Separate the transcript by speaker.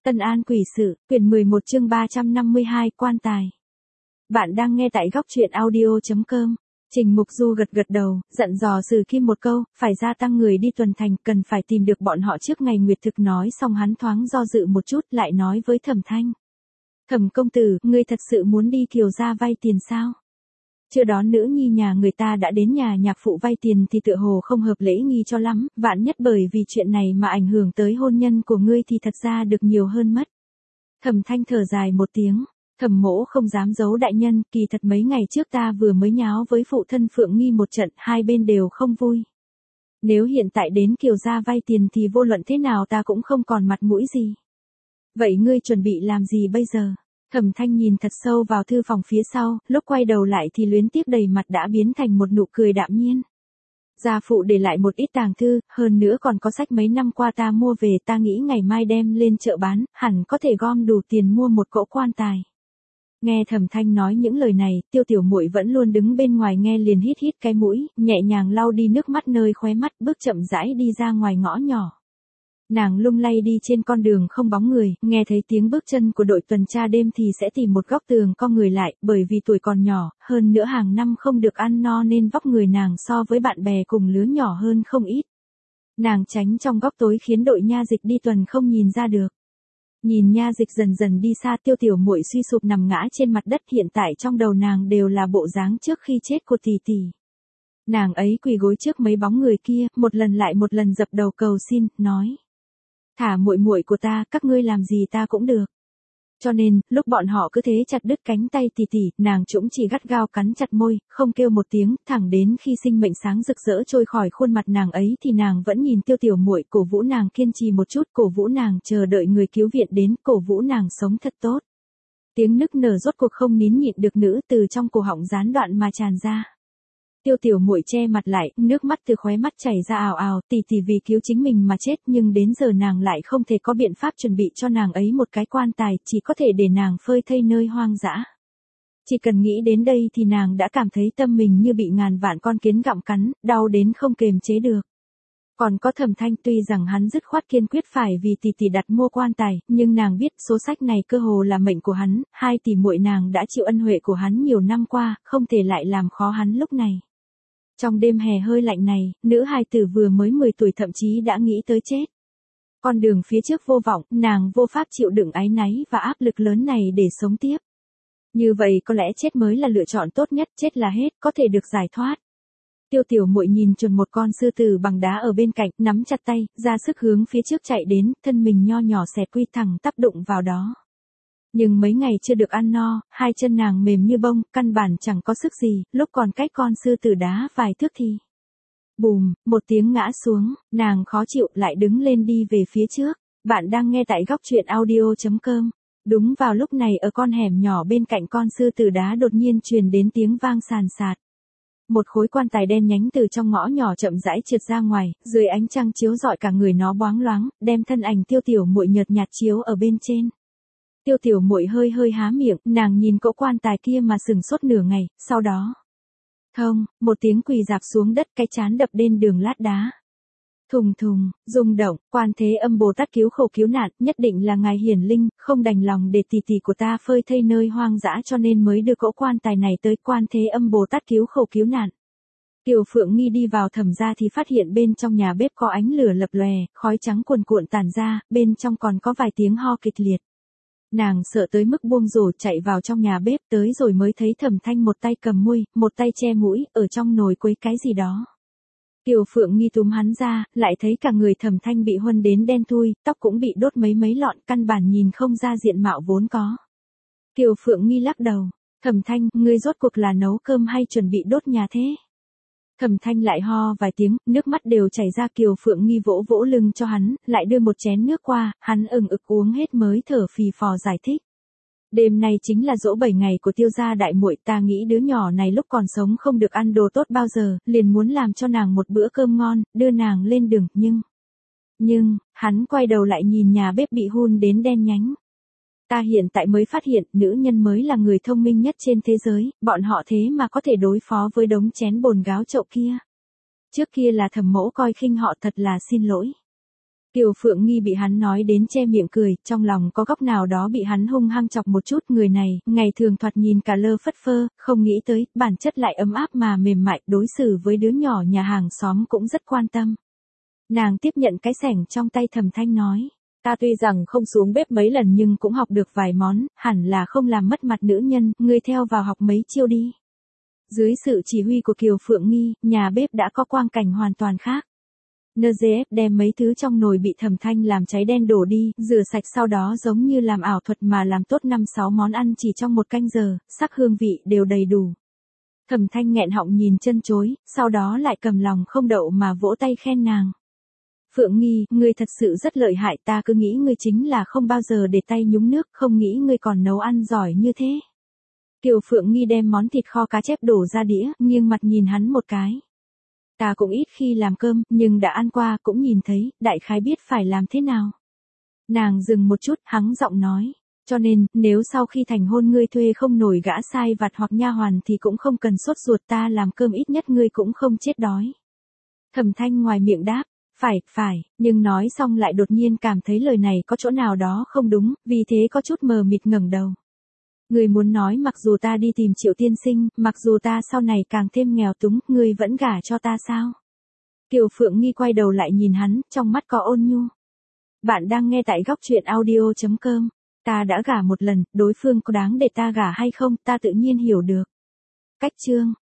Speaker 1: Tân An quỷ sự, quyển 11 chương 352 quan tài. Bạn đang nghe tại góc truyện audio.com. Trình Mục Du gật gật đầu, dặn dò Sử Kim một câu, phải gia tăng người đi tuần thành, cần phải tìm được bọn họ trước ngày nguyệt thực. Nói xong hắn thoáng do dự một chút, lại nói với Thẩm Thanh. Thẩm công tử, ngươi thật sự muốn đi Kiều gia vay tiền sao? Chưa đón nữ nhi nhà người ta đã đến nhà nhạc phụ vay tiền thì tựa hồ không hợp lễ nghi cho lắm, vạn nhất bởi vì chuyện này mà ảnh hưởng tới hôn nhân của ngươi thì thật ra được nhiều hơn mất. Thẩm Thanh thở dài một tiếng, Thẩm mỗ không dám giấu đại nhân, kỳ thật mấy ngày trước ta vừa mới nháo với phụ thân Phượng Nghi một trận, hai bên đều không vui. Nếu hiện tại đến Kiều gia vay tiền thì vô luận thế nào ta cũng không còn mặt mũi gì. Vậy ngươi chuẩn bị làm gì bây giờ? Thẩm Thanh nhìn thật sâu vào thư phòng phía sau, lúc quay đầu lại thì luyến tiếc đầy mặt đã biến thành một nụ cười đạm nhiên. Gia phụ để lại một ít tàng thư, hơn nữa còn có sách mấy năm qua ta mua về, ta nghĩ ngày mai đem lên chợ bán, hẳn có thể gom đủ tiền mua một cỗ quan tài. Nghe Thẩm Thanh nói những lời này, Tiêu Tiểu Muội vẫn luôn đứng bên ngoài nghe liền hít hít cái mũi, nhẹ nhàng lau đi nước mắt nơi khóe mắt, bước chậm rãi đi ra ngoài ngõ nhỏ. Nàng lung lay đi trên con đường không bóng người, nghe thấy tiếng bước chân của đội tuần tra đêm thì sẽ tìm một góc tường co người lại, bởi vì tuổi còn nhỏ, hơn nữa hàng năm không được ăn no nên vóc người nàng so với bạn bè cùng lứa nhỏ hơn không ít. Nàng tránh trong góc tối khiến đội nha dịch đi tuần không nhìn ra được. Nhìn nha dịch dần dần đi xa, Tiêu Tiểu Muội suy sụp nằm ngã trên mặt đất, hiện tại trong đầu nàng đều là bộ dáng trước khi chết của tỷ tỷ. Nàng ấy quỳ gối trước mấy bóng người kia, một lần lại một lần dập đầu cầu xin, nói: "Thả muội muội của ta, các ngươi làm gì ta cũng được." Cho nên, lúc bọn họ cứ thế chặt đứt cánh tay tỷ tỷ, nàng cũng chỉ gắt gao cắn chặt môi, không kêu một tiếng, thẳng đến khi sinh mệnh sáng rực rỡ trôi khỏi khuôn mặt nàng ấy thì nàng vẫn nhìn Tiêu Tiểu Muội, cổ vũ nàng kiên trì một chút, cổ vũ nàng chờ đợi người cứu viện đến, cổ vũ nàng sống thật tốt. Tiếng nức nở rốt cuộc không nín nhịn được nữa, từ trong cổ họng gián đoạn mà tràn ra. Tiêu Tiểu Muội che mặt lại, nước mắt từ khóe mắt chảy ra ào ào, tỷ tỷ vì cứu chính mình mà chết, nhưng đến giờ nàng lại không thể có biện pháp chuẩn bị cho nàng ấy một cái quan tài, chỉ có thể để nàng phơi thây nơi hoang dã. Chỉ cần nghĩ đến đây thì nàng đã cảm thấy tâm mình như bị ngàn vạn con kiến gặm cắn, đau đến không kềm chế được. Còn có Thẩm Thanh, tuy rằng hắn dứt khoát kiên quyết phải vì tỷ tỷ đặt mua quan tài, nhưng nàng biết số sách này cơ hồ là mệnh của hắn, hai tỷ muội nàng đã chịu ân huệ của hắn nhiều năm qua, không thể lại làm khó hắn lúc này. Trong đêm hè hơi lạnh này, nữ hài tử vừa mới 10 tuổi thậm chí đã nghĩ tới chết. Con đường phía trước vô vọng, nàng vô pháp chịu đựng áy náy và áp lực lớn này để sống tiếp. Như vậy có lẽ chết mới là lựa chọn tốt nhất, chết là hết, có thể được giải thoát. Tiêu Tiểu Muội nhìn chuẩn một con sư tử bằng đá ở bên cạnh, nắm chặt tay, ra sức hướng phía trước chạy đến, thân mình nho nhỏ xẹt quy thẳng tắp đụng vào đó. Nhưng mấy ngày chưa được ăn no, hai chân nàng mềm như bông, căn bản chẳng có sức gì, lúc còn cách con sư tử đá vài thước thì bùm, một tiếng ngã xuống, nàng khó chịu lại đứng lên đi về phía trước. Bạn đang nghe tại góc truyện audio.com. Đúng vào lúc này ở con hẻm nhỏ bên cạnh con sư tử đá đột nhiên truyền đến tiếng vang sàn sạt. Một khối quan tài đen nhánh từ trong ngõ nhỏ chậm rãi trượt ra ngoài, dưới ánh trăng chiếu rọi cả người nó bóng loáng, đem thân ảnh Tiêu Tiểu Muội nhợt nhạt chiếu ở bên trên. Tiêu Tiểu Muội hơi hơi há miệng, nàng nhìn cỗ quan tài kia mà sừng sốt nửa ngày, sau đó thông, một tiếng quỳ rạp xuống đất, cái trán đập lên đường lát đá. Thùng thùng, rung động, Quan Thế Âm Bồ Tát cứu khổ cứu nạn, nhất định là ngài hiển linh, không đành lòng để tỷ tỷ của ta phơi thây nơi hoang dã cho nên mới đưa cỗ quan tài này tới. Quan Thế Âm Bồ Tát cứu khổ cứu nạn. Kiều Phượng Nghi đi vào Thẩm gia thì phát hiện bên trong nhà bếp có ánh lửa lập lòe, khói trắng cuồn cuộn tản ra, bên trong còn có vài tiếng ho kịch liệt. Nàng sợ tới mức buông rổ chạy vào trong nhà bếp, tới rồi mới thấy Thẩm Thanh một tay cầm muôi, một tay che mũi, ở trong nồi quấy cái gì đó. Kiều Phượng Nghi túm hắn ra, lại thấy cả người Thẩm Thanh bị huân đến đen thui, tóc cũng bị đốt mấy lọn, căn bản nhìn không ra diện mạo vốn có. Kiều Phượng Nghi lắc đầu, Thẩm Thanh, ngươi rốt cuộc là nấu cơm hay chuẩn bị đốt nhà thế? Thẩm Thanh lại ho vài tiếng, nước mắt đều chảy ra. Kiều Phượng Nghi vỗ vỗ lưng cho hắn, lại đưa một chén nước qua, hắn ừng ực uống hết mới thở phì phò giải thích. Đêm nay chính là giỗ 7 ngày của Tiêu gia đại muội, ta nghĩ đứa nhỏ này lúc còn sống không được ăn đồ tốt bao giờ, liền muốn làm cho nàng một bữa cơm ngon, đưa nàng lên đường, nhưng, hắn quay đầu lại nhìn nhà bếp bị hun đến đen nhánh. Ta hiện tại mới phát hiện, nữ nhân mới là người thông minh nhất trên thế giới, bọn họ thế mà có thể đối phó với đống chén bồn gáo chậu kia. Trước kia là Thẩm mỗ coi khinh họ, thật là xin lỗi. Kiều Phượng Nghi bị hắn nói đến che miệng cười, trong lòng có góc nào đó bị hắn hung hăng chọc một chút. Người này, ngày thường thoạt nhìn cả lơ phất phơ, không nghĩ tới, bản chất lại ấm áp mà mềm mại, đối xử với đứa nhỏ nhà hàng xóm cũng rất quan tâm. Nàng tiếp nhận cái xẻng trong tay Thẩm Thanh nói, ta tuy rằng không xuống bếp mấy lần nhưng cũng học được vài món, hẳn là không làm mất mặt nữ nhân, ngươi theo vào học mấy chiêu đi. Dưới sự chỉ huy của Kiều Phượng Nghi, nhà bếp đã có quang cảnh hoàn toàn khác. NGF đem mấy thứ trong nồi bị Thẩm Thanh làm cháy đen đổ đi, rửa sạch sau đó giống như làm ảo thuật mà làm tốt 5-6 món ăn chỉ trong một canh giờ, sắc hương vị đều đầy đủ. Thẩm Thanh nghẹn họng nhìn chân chối, sau đó lại cầm lòng không đậu mà vỗ tay khen nàng. Phượng Nghi, ngươi thật sự rất lợi hại, ta cứ nghĩ ngươi chính là không bao giờ để tay nhúng nước, không nghĩ ngươi còn nấu ăn giỏi như thế. Kiều Phượng Nghi đem món thịt kho cá chép đổ ra đĩa, nghiêng mặt nhìn hắn một cái. Ta cũng ít khi làm cơm, nhưng đã ăn qua cũng nhìn thấy, đại khái biết phải làm thế nào. Nàng dừng một chút, hắng giọng nói. Cho nên, nếu sau khi thành hôn ngươi thuê không nổi gã sai vặt hoặc nha hoàn thì cũng không cần sốt ruột, ta làm cơm ít nhất ngươi cũng không chết đói. Thẩm Thanh ngoài miệng đáp. Phải, nhưng nói xong lại đột nhiên cảm thấy lời này có chỗ nào đó không đúng, vì thế có chút mờ mịt ngẩng đầu. Người muốn nói mặc dù ta đi tìm Triệu tiên sinh, mặc dù ta sau này càng thêm nghèo túng, ngươi vẫn gả cho ta sao? Kiều Phượng Nghi quay đầu lại nhìn hắn, trong mắt có ôn nhu. Bạn đang nghe tại góc truyện audio.com. Ta đã gả một lần, đối phương có đáng để ta gả hay không, ta tự nhiên hiểu được. Cách chương.